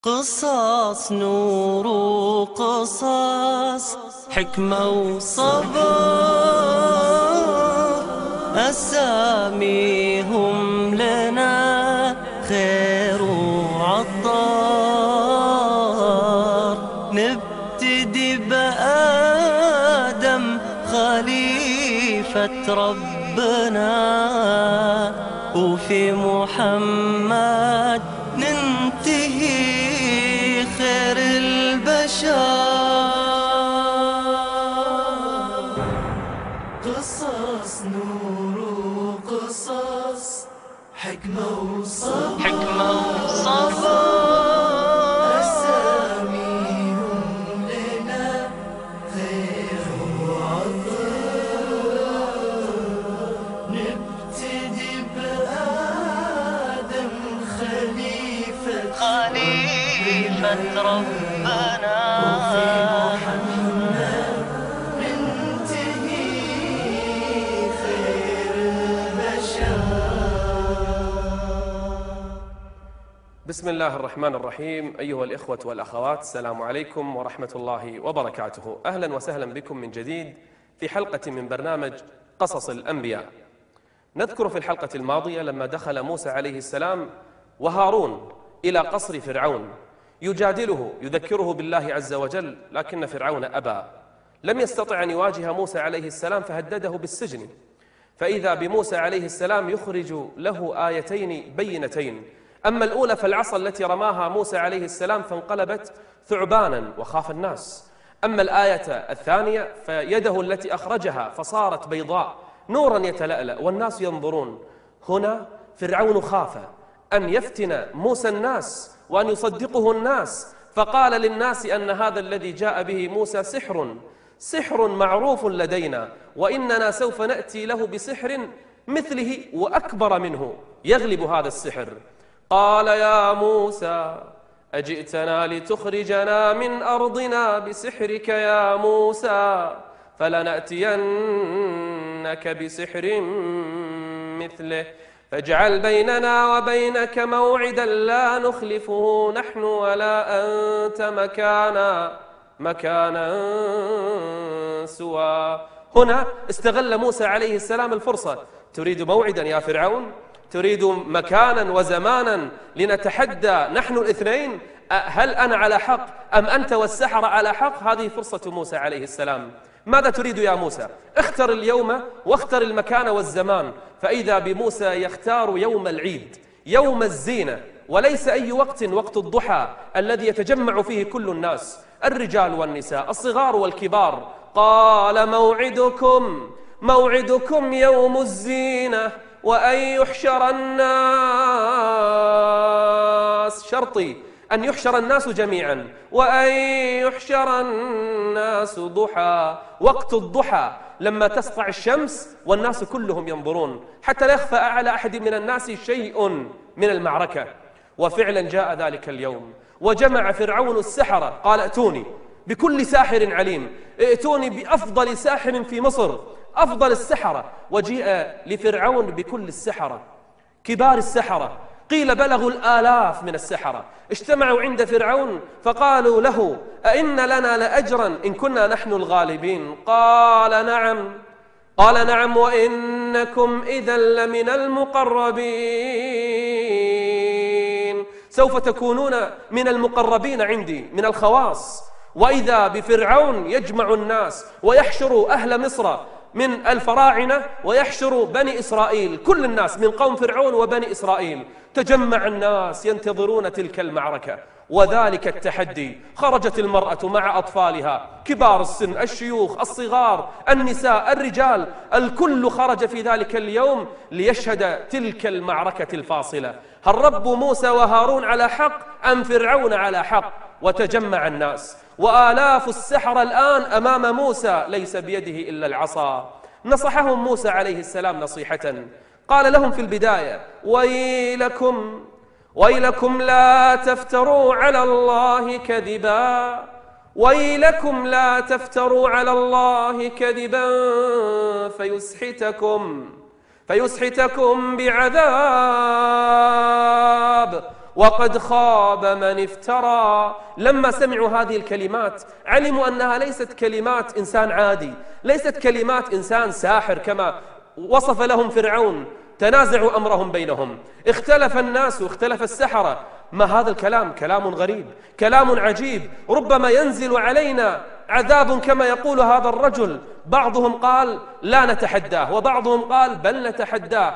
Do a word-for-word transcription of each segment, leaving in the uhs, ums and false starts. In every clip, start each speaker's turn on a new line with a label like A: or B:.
A: قصص نور وقصص حكمة وصبر، أساميهم لنا خير وعطار. نبتدي بآدم خليفة ربنا، وفي محمد ننتهي خير البشر. قصص نور وقصص حكمة وصبر، حكمة وصبر. أساميهم لنا خير وعطر. نبتدي بآدم خليفة خليفة ربنا، وفي محمد ننتهي خير البشر.
B: بسم الله الرحمن الرحيم. أيها الإخوة والأخوات، السلام عليكم ورحمة الله وبركاته. أهلا وسهلا بكم من جديد في حلقة من برنامج قصص الأنبياء. نذكر في الحلقة الماضية لما دخل موسى عليه السلام وهارون إلى قصر فرعون يجادله يذكره بالله عز وجل، لكن فرعون أبى، لم يستطع أن يواجه موسى عليه السلام فهدده بالسجن. فإذا بموسى عليه السلام يخرج له آيتين بينتين. أما الأولى فالعصا التي رماها موسى عليه السلام فانقلبت ثعبانا وخاف الناس. أما الآية الثانية فيده التي أخرجها فصارت بيضاء نورا يتلألأ والناس ينظرون. هنا فرعون خاف أن يفتن موسى الناس وأن يصدقه الناس، فقال للناس أن هذا الذي جاء به موسى سحر سحر معروف لدينا، وإننا سوف نأتي له بسحر مثله وأكبر منه يغلب هذا السحر. قال يا موسى أجئتنا لتخرجنا من أرضنا بسحرك يا موسى، فلنأتينك بسحر مثله فاجعل بيننا وبينك موعدا لا نخلفه نحن ولا أنت مكانا مكانا سوى. هنا استغل موسى عليه السلام الفرصة. تريد موعدا يا فرعون؟ تريد مكانا وزمانا لنتحدى نحن الاثنين؟ هل أنا على حق أم أنت والسحرة على حق؟ هذه فرصة موسى عليه السلام. ماذا تريد يا موسى؟ اختر اليوم واختر المكان والزمان. فإذا بموسى يختار يوم العيد، يوم الزينة، وليس أي وقت، وقت الضحى الذي يتجمع فيه كل الناس، الرجال والنساء، الصغار والكبار. قال موعدكم موعدكم يوم الزينة وأن يحشر الناس، شرطي أن يحشر الناس جميعا، وأن يحشر الناس ضحى، وقت الضحى لما تسطع الشمس والناس كلهم ينظرون حتى لا يخفى على أحد من الناس شيء من المعركة. وفعلا جاء ذلك اليوم وجمع فرعون السحرة. قال ائتوني بكل ساحر عليم، ائتوني بأفضل ساحر في مصر، أفضل السحرة. وجيء لفرعون بكل السحرة، كبار السحرة، قيل بلغوا الآلاف من السحرة، اجتمعوا عند فرعون فقالوا له أئن لنا لأجرا إن كنا نحن الغالبين؟ قال نعم قال نعم وإنكم إذا لمن المقربين، سوف تكونون من المقربين عندي، من الخواص. وإذا بفرعون يجمع الناس ويحشر أهل مصر من الفراعنة ويحشر بني إسرائيل، كل الناس من قوم فرعون وبني إسرائيل. تجمع الناس ينتظرون تلك المعركة وذلك التحدي. خرجت المرأة مع أطفالها، كبار السن، الشيوخ، الصغار، النساء، الرجال، الكل خرج في ذلك اليوم ليشهد تلك المعركة الفاصلة. هل رب موسى وهارون على حق أم فرعون على حق؟ وتجمع الناس وآلاف السحرة الآن أمام موسى، ليس بيده إلا العصا. نصحهم موسى عليه السلام نصيحة، قال لهم في البداية ويلكم ويلكم لا تفتروا على الله كذبا، ويلكم لا تفتروا على الله كذبا فيسحتكم فيسحتكم بعذاب وقد خاب من افترى. لما سمعوا هذه الكلمات علموا أنها ليست كلمات إنسان عادي، ليست كلمات إنسان ساحر كما وصف لهم فرعون. تنازعوا أمرهم بينهم، اختلف الناس واختلف السحرة. ما هذا الكلام؟ كلام غريب، كلام عجيب، ربما ينزل علينا عذاب كما يقول هذا الرجل. بعضهم قال لا نتحداه، وبعضهم قال بل نتحداه.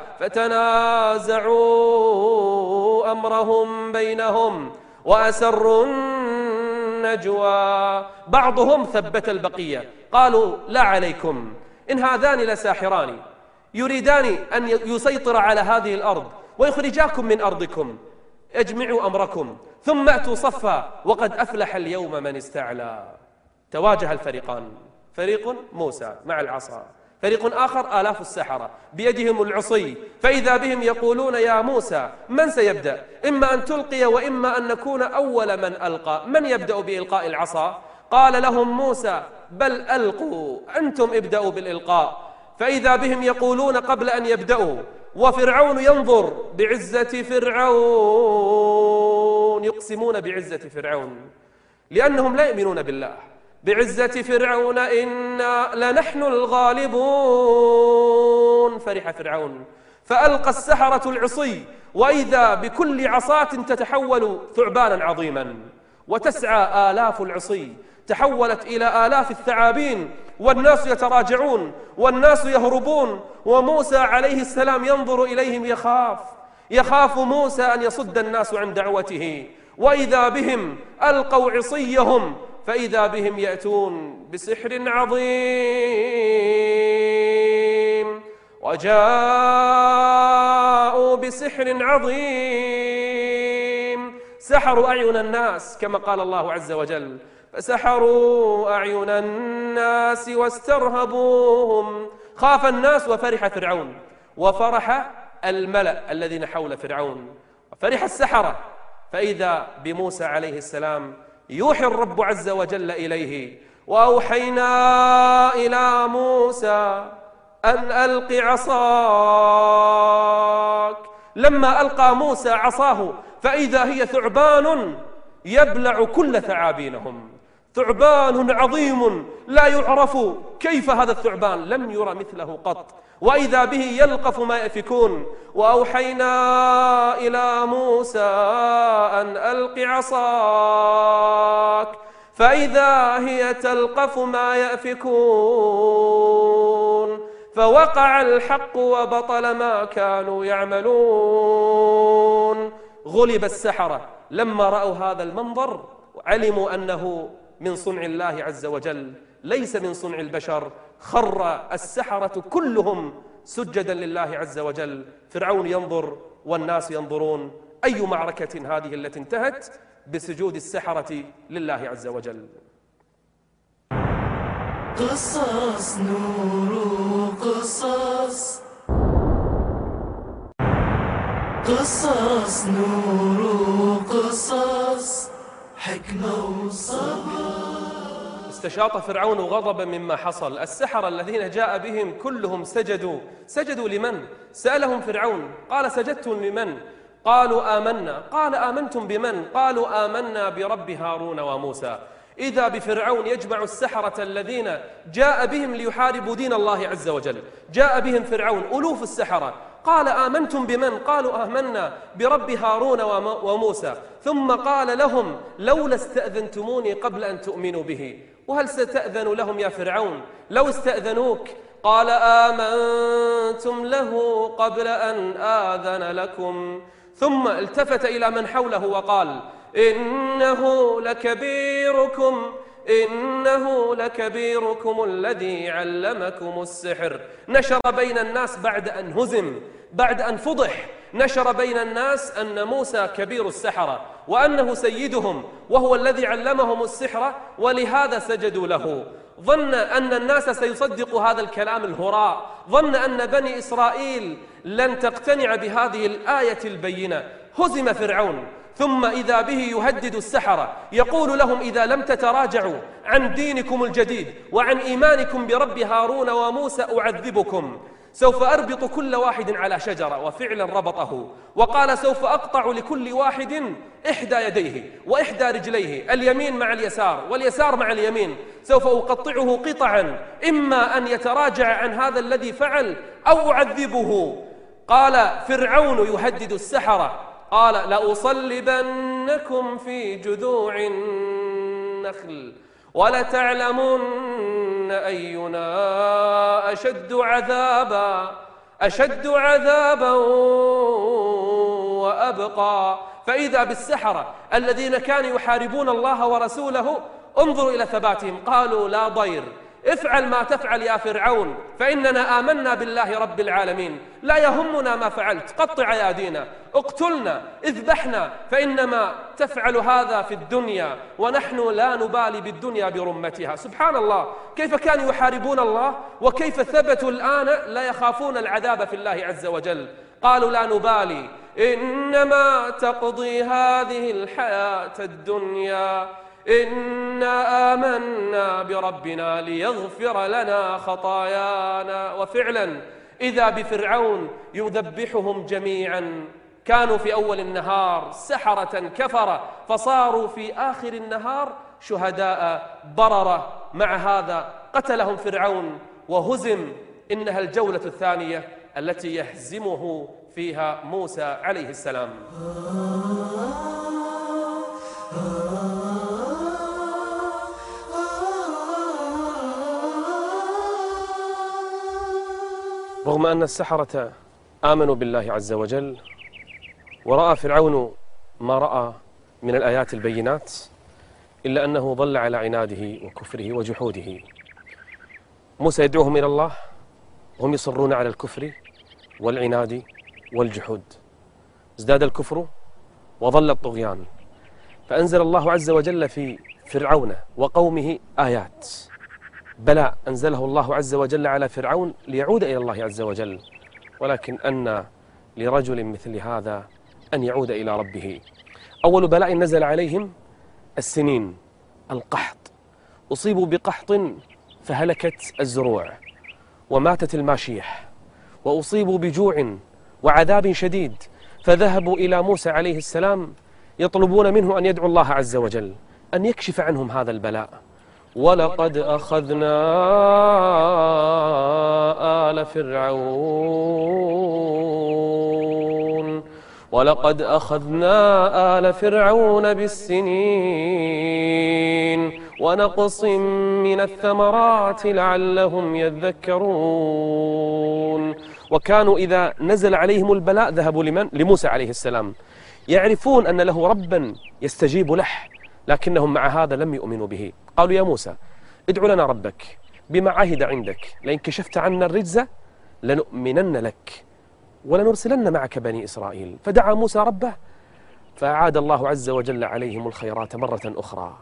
B: فتنازعوا أمرهم بينهم وأسروا النجوى. بعضهم ثبت البقية، قالوا لا عليكم، إن هذان لساحران يريدان أن يسيطر على هذه الأرض ويخرجاكم من أرضكم، اجمعوا أمركم ثم أتوا صفا وقد أفلح اليوم من استعلى. تواجه الفريقان، فريق موسى مع العصا، فريق آخر آلاف السحرة بيدهم العصي، فإذا بهم يقولون يا موسى من سيبدأ؟ إما أن تلقي وإما أن نكون أول من ألقى. من يبدأ بإلقاء العصا؟ قال لهم موسى بل ألقوا، أنتم ابدأوا بالإلقاء. فإذا بهم يقولون قبل أن يبدأوا، وفرعون ينظر بعزة فرعون، يقسمون بعزة فرعون لأنهم لا يؤمنون بالله. بعزة فرعون إنا لنحن الغالبون. فرح فرعون فألقى السحرة العصي، وإذا بكل عصاة تتحول ثعبانا عظيما، وتسعى آلاف العصي تحولت إلى آلاف الثعابين، والناس يتراجعون والناس يهربون، وموسى عليه السلام ينظر إليهم يخاف يخاف موسى أن يصد الناس عن دعوته. وإذا بهم ألقوا عصيهم فإذا بهم يأتون بسحر عظيم، وجاءوا بسحر عظيم. سحروا أعين الناس كما قال الله عز وجل فسحروا أعين الناس واسترهبوهم. خاف الناس وفرح فرعون، وفرح الملأ الذين حول فرعون، وفرح السحرة. فإذا بموسى عليه السلام يوحي الرب عز وجل إليه وأوحينا إلى موسى أن ألق عصاك. لما ألقى موسى عصاه فإذا هي ثعبان يبلع كل ثعابينهم، ثعبان عظيم لا يعرف كيف هذا الثعبان، لم يرى مثله قط. وإذا به يلقف ما يأفكون. وأوحينا إلى موسى أن ألق عصاك فإذا هي تلقف ما يأفكون، فوقع الحق وبطل ما كانوا يعملون. غلب السحرة لما رأوا هذا المنظر، علموا أنه من صنع الله عز وجل ليس من صنع البشر. خر السحرة كلهم سجدا لله عز وجل. فرعون ينظر والناس ينظرون. أي معركة هذه التي انتهت بسجود السحرة لله عز وجل.
A: قصص نور قصص، قصص نور قصص، حكمة وصبر.
B: استشاط فرعون غضبا مما حصل. السحرة الذين جاء بهم كلهم سجدوا. سجدوا لمن؟ سألهم فرعون قال سجدتم لمن؟ قالوا آمنا. قال آمنتم بمن؟ قالوا آمنا برب هارون وموسى. إذا بفرعون يجمع السحرة الذين جاء بهم ليحاربوا دين الله عز وجل. جاء بهم فرعون ألوف السحرة. قال آمنتم بمن؟ قالوا آمنا برب هارون وموسى. ثم قال لهم لولا استأذنتموني قبل أن تؤمنوا به. وهل ستأذن لهم يا فرعون لو استأذنوك؟ قال آمنتم له قبل أن آذن لكم. ثم التفت إلى من حوله وقال إنه لكبيركم إنه لكبيركم الذي علمكم السحر. نشر بين الناس بعد أن هزم، بعد أن فضح، نشر بين الناس أن موسى كبير السحرة وأنه سيدهم وهو الذي علمهم السحر، ولهذا سجدوا له. ظن أن الناس سيصدقوا هذا الكلام الهراء، ظن أن بني إسرائيل لن تقتنع بهذه الآية البينة. هزم فرعون، ثم إذا به يهدد السحرة يقول لهم إذا لم تتراجعوا عن دينكم الجديد وعن إيمانكم برب هارون وموسى أعذبكم. سوف أربط كل واحد على شجرة، وفعلا ربطه، وقال سوف أقطع لكل واحد إحدى يديه وإحدى رجليه، اليمين مع اليسار واليسار مع اليمين، سوف أقطعه قطعا، إما أن يتراجع عن هذا الذي فعل أو أعذبه. قال فرعون يهدد السحرة، قال لأصلبنكم في جذوع النخل ولتعلمن أينا أشد عذابا أشد عذابا وأبقى. فإذا بالسحرة الذين كانوا يحاربون الله ورسوله انظروا إلى ثباتهم، قالوا لا ضير، افعل ما تفعل يا فرعون، فإننا آمنا بالله رب العالمين، لا يهمنا ما فعلت، قطع أيادينا، اقتلنا، اذبحنا، فإنما تفعل هذا في الدنيا ونحن لا نبالي بالدنيا برمتها. سبحان الله، كيف كانوا يحاربون الله وكيف ثبتوا الآن لا يخافون العذاب في الله عز وجل. قالوا لا نبالي، إنما تقضي هذه الحياة الدنيا، إنا آمنا بربنا ليغفر لنا خطايانا. وفعلا إذا بفرعون يذبحهم جميعا، كانوا في أول النهار سحرة كفرة، فصاروا في آخر النهار شهداء بررة. مع هذا قتلهم فرعون وهزم. إنها الجولة الثانية التي يهزمه فيها موسى عليه السلام. رغم أن السحرة آمنوا بالله عز وجل ورأى فرعون ما رأى من الآيات البينات، إلا أنه ظل على عناده وكفره وجحوده. موسى يدعوهم إلى الله وهم يصرون على الكفر والعناد والجحود. ازداد الكفر وظل الطغيان، فأنزل الله عز وجل في فرعون وقومه آيات، بلاء أنزله الله عز وجل على فرعون ليعود إلى الله عز وجل، ولكن أن لرجل مثل هذا أن يعود إلى ربه. أول بلاء نزل عليهم السنين، القحط، أصيبوا بقحط فهلكت الزروع وماتت الماشيح، وأصيبوا بجوع وعذاب شديد، فذهبوا إلى موسى عليه السلام يطلبون منه أن يدعو الله عز وجل أن يكشف عنهم هذا البلاء. ولقد أخذنا آل فرعون ولقد أخذنا آل فرعون بالسنين ونقص من الثمرات لعلهم يذكرون. وكانوا إذا نزل عليهم البلاء ذهبوا لمن؟ لموسى عليه السلام، يعرفون أن له ربا يستجيب له، لكنهم مع هذا لم يؤمنوا به. قالوا يا موسى ادعو لنا ربك بما عهد عندك، لئن كشفت عنا الرجز لنؤمنن لك ولنرسلن معك بني إسرائيل. فدعا موسى ربه فأعاد الله عز وجل عليهم الخيرات مرة أخرى،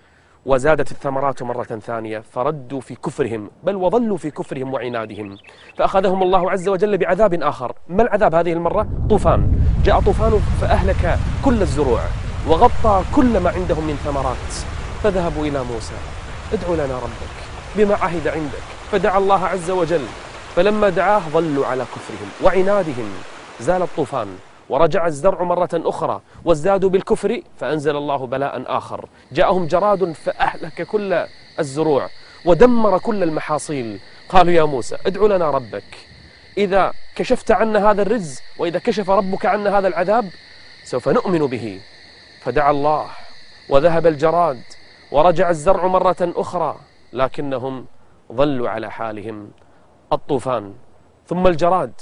B: وزادت الثمرات مرة ثانية، فردوا في كفرهم، بل وظلوا في كفرهم وعنادهم، فأخذهم الله عز وجل بعذاب آخر. ما العذاب هذه المرة؟ طوفان. جاء طوفان فأهلك كل الزروع وغطى كل ما عندهم من ثمرات. فذهبوا إلى موسى ادعو لنا ربك بما عهد عندك، فدعا الله عز وجل، فلما دعاه ظلوا على كفرهم وعنادهم، زال الطوفان ورجع الزرع مرة أخرى، وازدادوا بالكفر فأنزل الله بلاء آخر، جاءهم جراد فأهلك كل الزروع ودمر كل المحاصيل. قالوا يا موسى ادعو لنا ربك، إذا كشفت عنا هذا الرجز وإذا كشف ربك عنا هذا العذاب سوف نؤمن به. فدعا الله وذهب الجراد ورجع الزرع مرة أخرى، لكنهم ظلوا على حالهم. الطوفان ثم الجراد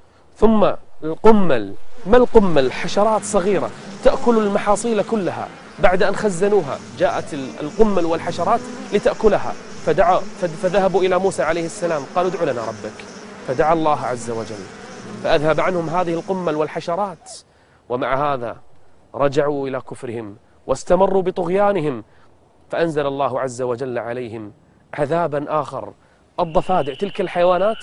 B: ثم القمل. ما القمل؟ حشرات صغيرة تأكل المحاصيل كلها، بعد أن خزنوها جاءت القمل والحشرات لتأكلها. فدعا فذهبوا إلى موسى عليه السلام قالوا ادعو لنا ربك، فدعا الله عز وجل فأذهب عنهم هذه القمل والحشرات، ومع هذا رجعوا إلى كفرهم واستمروا بطغيانهم، فأنزل الله عز وجل عليهم عذابا آخر. الضفادع، تلك الحيوانات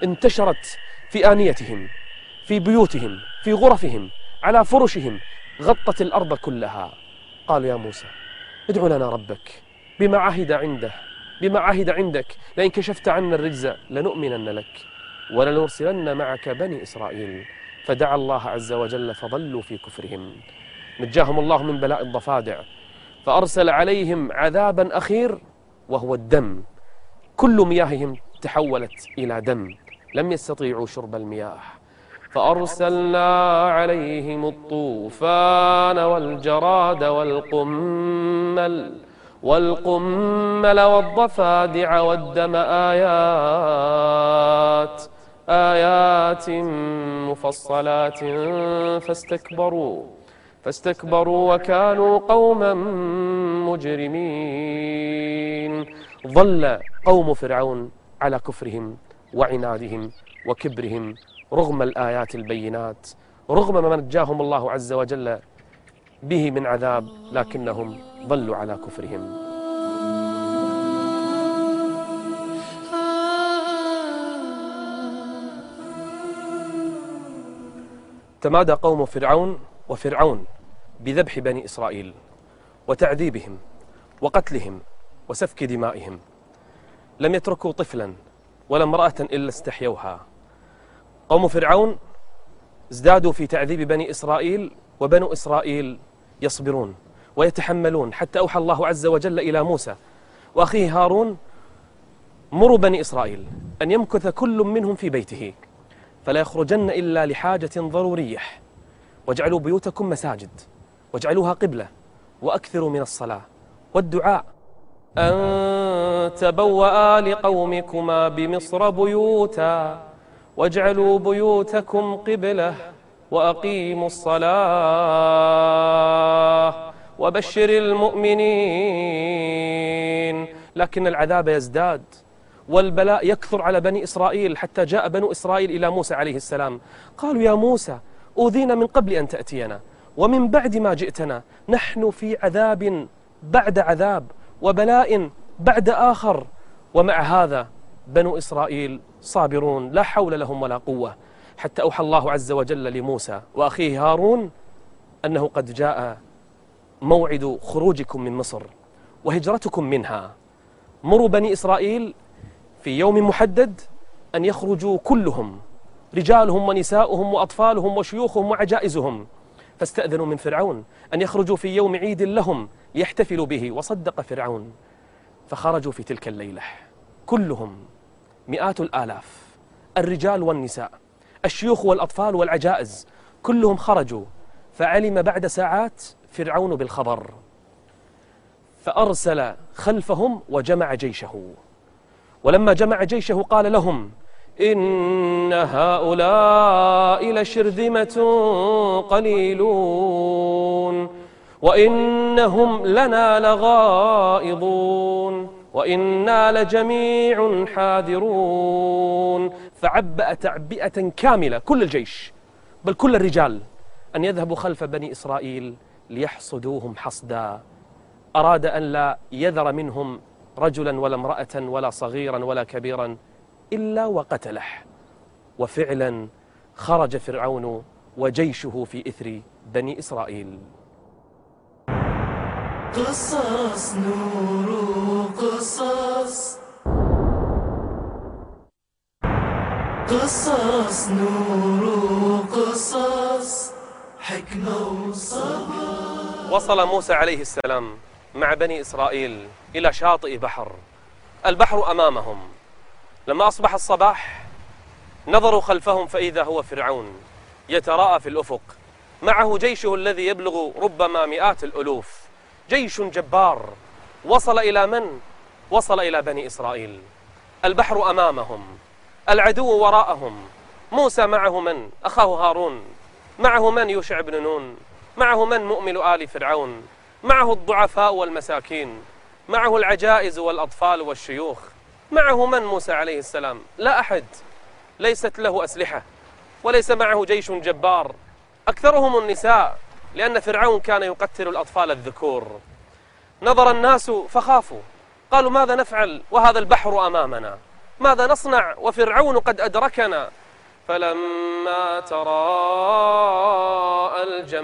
B: انتشرت في آنيتهم، في بيوتهم، في غرفهم، على فرشهم، غطت الأرض كلها. قالوا يا موسى ادعو لنا ربك بما عهد عنده بما عهد عندك، لئن كشفت عنا الرجز لنؤمنن لك ولنرسلن معك بني إسرائيل. فدعا الله عز وجل فظلوا في كفرهم. نجاهم الله من بلاء الضفادع، فأرسل عليهم عذابا أخير وهو الدم. كل مياههم تحولت إلى دم، لم يستطيعوا شرب المياه. فأرسلنا عليهم الطوفان والجراد والقمل والقمل والضفادع والدم آيات آيات مفصلات فاستكبروا فاستكبروا وكانوا قوما مجرمين. ظل قوم فرعون على كفرهم وعنادهم وكبرهم رغم الآيات البينات، رغم ما نجاهم الله عز وجل به من عذاب، لكنهم ظلوا على كفرهم. تمادى قوم فرعون وفرعون بذبح بني إسرائيل وتعذيبهم وقتلهم وسفك دمائهم. لم يتركوا طفلا ولا امرأة إلا استحيوها. قوم فرعون ازدادوا في تعذيب بني إسرائيل، وبنو إسرائيل يصبرون ويتحملون، حتى أوحى الله عز وجل إلى موسى وأخيه هارون: مروا بني إسرائيل أن يمكث كل منهم في بيته فلا يخرجن إلا لحاجة ضرورية، واجعلوا بيوتكم مساجد واجعلوها قبلة وأكثروا من الصلاة والدعاء. أن تبوأ لقومكما بمصر بيوتا واجعلوا بيوتكم قبلة وأقيموا الصلاة وبشر المؤمنين. لكن العذاب يزداد والبلاء يكثر على بني إسرائيل، حتى جاء بنو إسرائيل إلى موسى عليه السلام قالوا: يا موسى، أوذينا من قبل أن تأتينا ومن بعد ما جئتنا، نحن في عذاب بعد عذاب وبلاء بعد آخر، ومع هذا بنو إسرائيل صابرون لا حول لهم ولا قوة. حتى أوحى الله عز وجل لموسى وأخيه هارون أنه قد جاء موعد خروجكم من مصر وهجرتكم منها. مروا بني إسرائيل في يوم محدد أن يخرجوا كلهم، رجالهم ونساؤهم وأطفالهم وشيوخهم وعجائزهم، فاستأذنوا من فرعون أن يخرجوا في يوم عيد لهم ليحتفلوا به، وصدق فرعون فخرجوا في تلك الليلة كلهم، مئات الآلاف، الرجال والنساء، الشيوخ والأطفال والعجائز، كلهم خرجوا. فعلم بعد ساعات فرعون بالخبر فأرسل خلفهم وجمع جيشه، ولما جمع جيشه قال لهم: إن هؤلاء لشرذمة قليلون وإنهم لنا لغائظون وإنا لجميع حاذرون. فعبأ تعبئة كاملة كل الجيش بل كل الرجال أن يذهبوا خلف بني إسرائيل ليحصدوهم حصدا. أراد أن لا يذر منهم رجلا ولا امرأة ولا صغيرا ولا كبيرا إلا وقتله. وفعلا خرج فرعون وجيشه في إثر بني إسرائيل.
A: قصص نور قصص قصص نور قصص حكمة وصبر.
B: وصل موسى عليه السلام مع بني إسرائيل إلى شاطئ بحر، البحر أمامهم. لما أصبح الصباح نظروا خلفهم فإذا هو فرعون يتراءى في الأفق، معه جيشه الذي يبلغ ربما مئات الألوف، جيش جبار. وصل إلى من؟ وصل إلى بني إسرائيل. البحر أمامهم، العدو وراءهم. موسى معه من؟ أخاه هارون. معه من؟ يوشع بن نون. معه من؟ مؤمل آل فرعون. معه الضعفاء والمساكين. معه العجائز والأطفال والشيوخ. معه من موسى عليه السلام؟ لا أحد، ليست له أسلحة وليس معه جيش جبار، أكثرهم النساء، لأن فرعون كان يقتل الأطفال الذكور. نظر الناس فخافوا، قالوا: ماذا نفعل وهذا البحر أمامنا؟ ماذا نصنع وفرعون قد أدركنا؟ فلما تراءى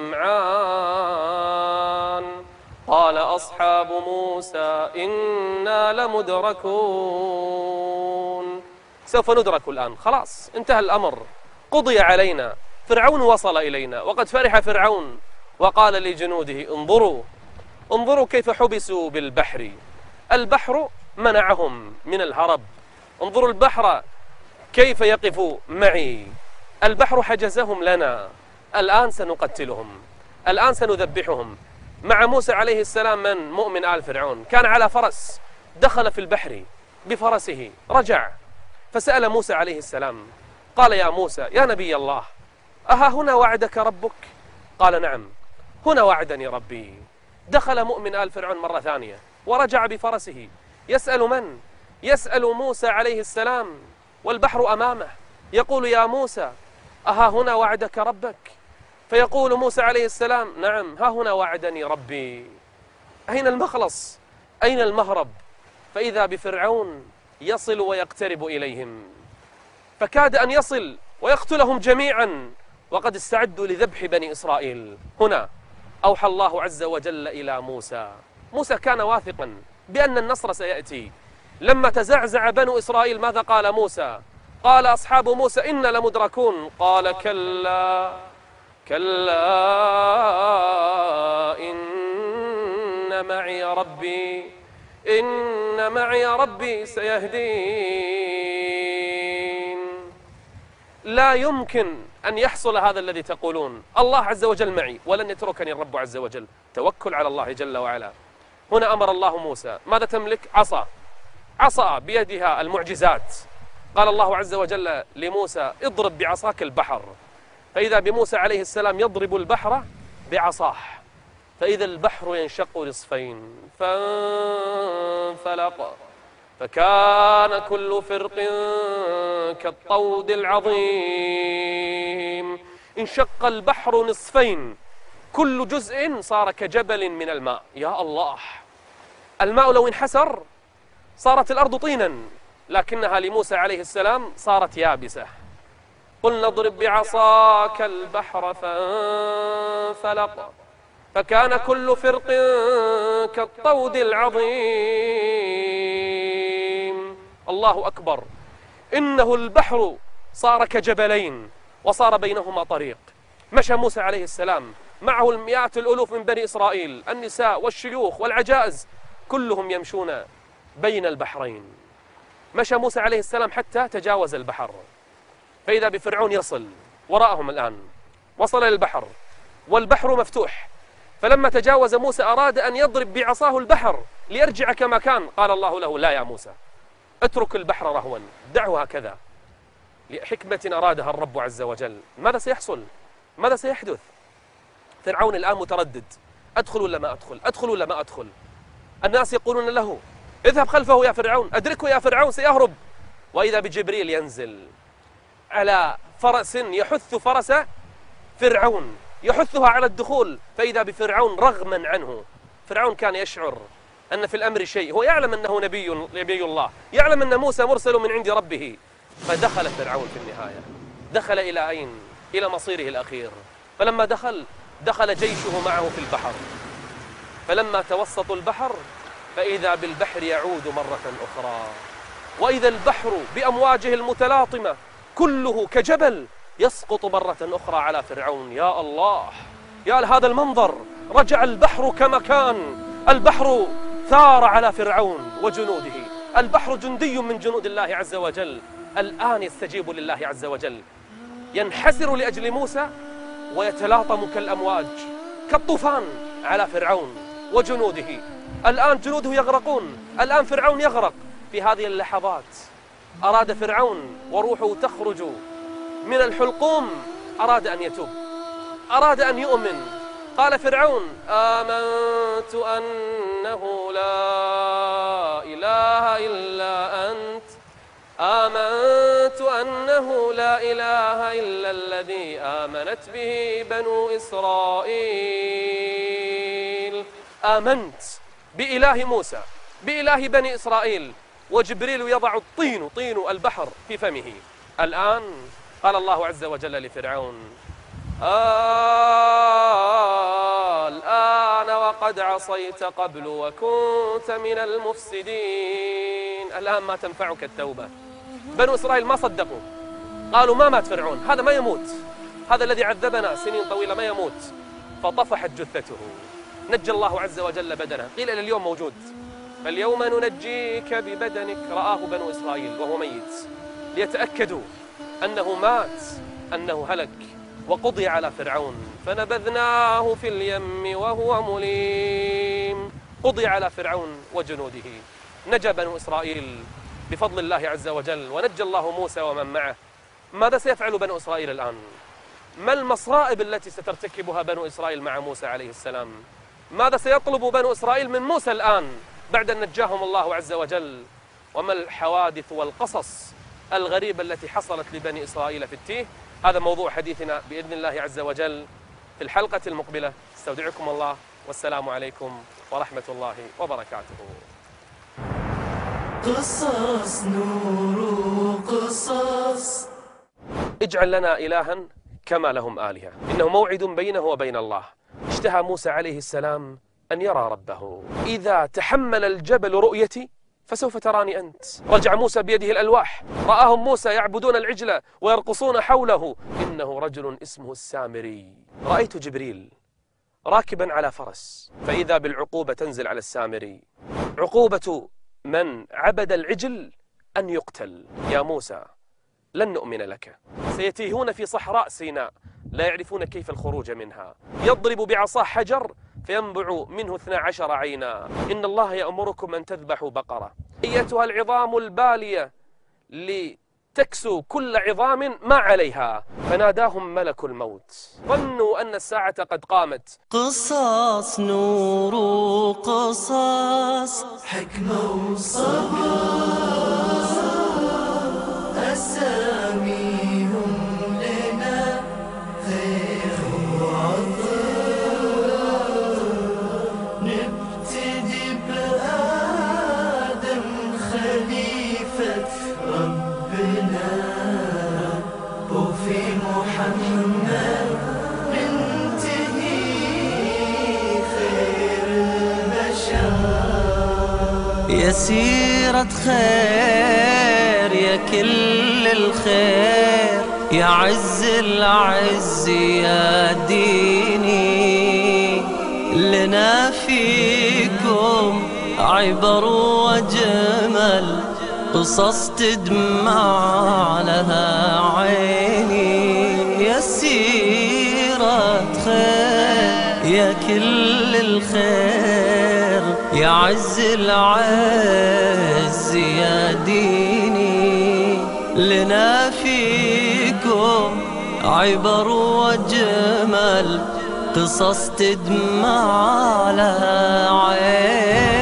B: الجمعان قال أصحاب موسى إنا لمدركون سوف ندرك الآن، خلاص انتهى الأمر، قضي علينا، فرعون وصل إلينا. وقد فرح فرعون وقال لجنوده انظروا انظروا كيف حبسوا بالبحر، البحر منعهم من الهرب، انظروا البحر كيف يقف معي، البحر حجزهم لنا، الآن سنقتلهم، الآن سنذبحهم. مع موسى عليه السلام من مؤمن آل فرعون كان على فرس، دخل في البحر بفرسه، رجع فسأل موسى عليه السلام قال يا موسى يا نبي الله أها هنا وعدك ربك؟ قال نعم هنا وعدني ربي. دخل مؤمن آل فرعون مرة ثانية ورجع بفرسه يسأل من؟ يسأل موسى عليه السلام والبحر أمامه، يقول يا موسى أها هنا وعدك ربك؟ فيقول موسى عليه السلام نعم ها هنا وعدني ربي. أين المخلص؟ أين المهرب؟ فإذا بفرعون يصل ويقترب إليهم، فكاد أن يصل ويقتلهم جميعا، وقد استعدوا لذبح بني إسرائيل. هنا أوحى الله عز وجل إلى موسى، موسى كان واثقا بأن النصر سيأتي. لما تزعزع بنو إسرائيل ماذا قال موسى؟ قال أصحاب موسى إنا لمدركون، قال كلا كلا إن معي ربي إن معي ربي سيهدين. لا يمكن أن يحصل هذا الذي تقولون، الله عز وجل معي ولن يتركني الرب عز وجل، توكل على الله جل وعلا. هنا أمر الله موسى ماذا تملك؟ عصا، عصا بيدها المعجزات. قال الله عز وجل لموسى اضرب بعصاك البحر، فإذا بموسى عليه السلام يضرب البحر بعصاه، فإذا البحر ينشق نصفين فانفلق فكان كل فرق كالطود العظيم. انشق البحر نصفين، كل جزء صار كجبل من الماء. يا الله، الماء لو انحسر صارت الأرض طينا، لكنها لموسى عليه السلام صارت يابسة. قلنا اضرب بعصاك البحر فانفلق فكان كل فرق كالطود العظيم. الله أكبر، إنه البحر صار كجبلين وصار بينهما طريق. مشى موسى عليه السلام معه المئات الألوف من بني إسرائيل، النساء والشيوخ والعجائز كلهم يمشون بين البحرين. مشى موسى عليه السلام حتى تجاوز البحر، فإذا بفرعون يصل وراءهم الآن، وصل للبحر والبحر مفتوح. فلما تجاوز موسى أراد أن يضرب بعصاه البحر ليرجع كما كان، قال الله له لا يا موسى اترك البحر رهوا، دعه هكذا، لحكمة أرادها الرب عز وجل. ماذا سيحصل؟ ماذا سيحدث؟ فرعون الآن متردد، أدخل ولا ما أدخل؟ أدخل ولا ما أدخل؟ الناس يقولون له اذهب خلفه يا فرعون، أدركه يا فرعون سيهرب. وإذا بجبريل ينزل على فرس يحث فرس فرعون، يحثها على الدخول، فإذا بفرعون رغما عنه. فرعون كان يشعر أن في الأمر شيء، هو يعلم أنه نبي نبي الله، يعلم أن موسى مرسل من عند ربه. فدخل فرعون في النهاية، دخل إلى أين؟ إلى مصيره الأخير. فلما دخل دخل جيشه معه في البحر، فلما توسطوا البحر فإذا بالبحر يعود مرة أخرى، وإذا البحر بأمواجه المتلاطمة كله كجبل يسقط مرة أخرى على فرعون. يا الله، يا لهذا المنظر، رجع البحر كما كان، البحر ثار على فرعون وجنوده، البحر جندي من جنود الله عز وجل، الآن يستجيب لله عز وجل، ينحسر لأجل موسى ويتلاطم كالأمواج كالطوفان على فرعون وجنوده. الآن جنوده يغرقون، الآن فرعون يغرق. في هذه اللحظات أراد فرعون وروحه تخرج من الحلقوم، أراد أن يتوب، أراد أن يؤمن. قال فرعون آمنت أنه لا إله إلا أنت آمنت أنه لا إله إلا الذي آمنت به بنو إسرائيل. آمنت بإله موسى، بإله بني إسرائيل، وجبريل يضع الطين طين البحر في فمه. الآن قال الله عز وجل لفرعون آه الآن وقد عصيت قبل وكنت من المفسدين. الآن ما تنفعك التوبة، بنو إسرائيل ما صدقوا، قالوا ما مات فرعون، هذا ما يموت، هذا الذي عذبنا سنين طويلة ما يموت. فطفحت جثته، نجى الله عز وجل بدنه، قيل إلى اليوم موجود. فاليوم ننجيك ببدنك، رآه بنو إسرائيل وهو ميت ليتأكدوا أنه مات، أنه هلك، وقضي على فرعون. فنبذناه في اليم وهو مليم، قضي على فرعون وجنوده. نجا بنو إسرائيل بفضل الله عز وجل، ونجى الله موسى ومن معه. ماذا سيفعل بنو إسرائيل الآن؟ ما المصائب التي سترتكبها بنو إسرائيل مع موسى عليه السلام؟ ماذا سيطلب بنو إسرائيل من موسى الآن بعد أن نجاهم الله عز وجل؟ وما الحوادث والقصص الغريبة التي حصلت لبني إسرائيل في التيه؟ هذا موضوع حديثنا بإذن الله عز وجل في الحلقة المقبلة. استودعكم الله، والسلام عليكم ورحمة الله وبركاته.
A: قصص نور قصص.
B: اجعل لنا إلها كما لهم آلهة، إنه موعد بينه وبين الله. اشتهى موسى عليه السلام أن يرى ربه. إذا تحمل الجبل رؤيتي فسوف تراني أنت. رجع موسى بيده الألواح، رآهم موسى يعبدون العجل ويرقصون حوله. إنه رجل اسمه السامري. رأيت جبريل راكبا على فرس، فإذا بالعقوبة تنزل على السامري. عقوبة من عبد العجل أن يقتل. يا موسى لن نؤمن لك، سيتيهون في صحراء سيناء لا يعرفون كيف الخروج منها. يضرب بعصاه حجر فينبع منه اثنا عشر عينا. إن الله يأمركم أن تذبحوا بقرة، أيتها العظام البالية لتكسو كل عظام ما عليها. فناداهم ملك الموت، ظنوا أن الساعة قد قامت.
A: قصص نور قصص، حكمة وصبر، أساميهم لنا خير وعطر. نبتدي بآدم خليفة ربنا، وفي محمد ننتهي خير البشر. يا سيرة خير يا كل الخير، يا عز العز يا ديني. لنا فيكم عبر وجمل، قصص تدمع لها عيني. يا سيرة خير يا كل الخير، يا عز العز يا ديني. لنا فيكم عبر وجمل، قصص تدمع لها عين.